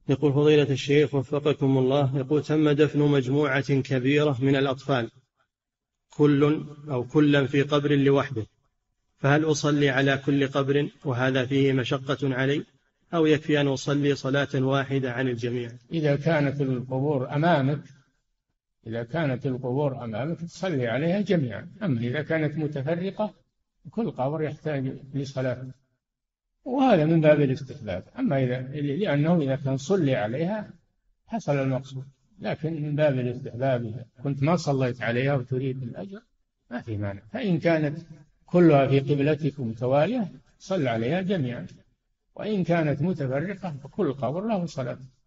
يقول فضيلة الشيخ وفقكم الله، يقول تم دفن مجموعة كبيرة من الأطفال كلا في قبر لوحده، فهل أصلي على كل قبر وهذا فيه مشقة علي، أو يكفي أن أصلي صلاة واحدة عن الجميع؟ إذا كانت القبور أمامك تصلي عليها جميعا. أما إذا كانت متفرقة كل قبر يحتاج لصلاة، وهذا من باب الاستحباب. لأنه إذا كان صلي عليها حصل المقصود، لكن من باب الاستحباب إذا كنت ما صليت عليها وتريد الأجر ما في مانع. فإن كانت كلها في قبلتك متوالية صل عليها جميعا، وإن كانت متفرقة فكل قبر له صلاة.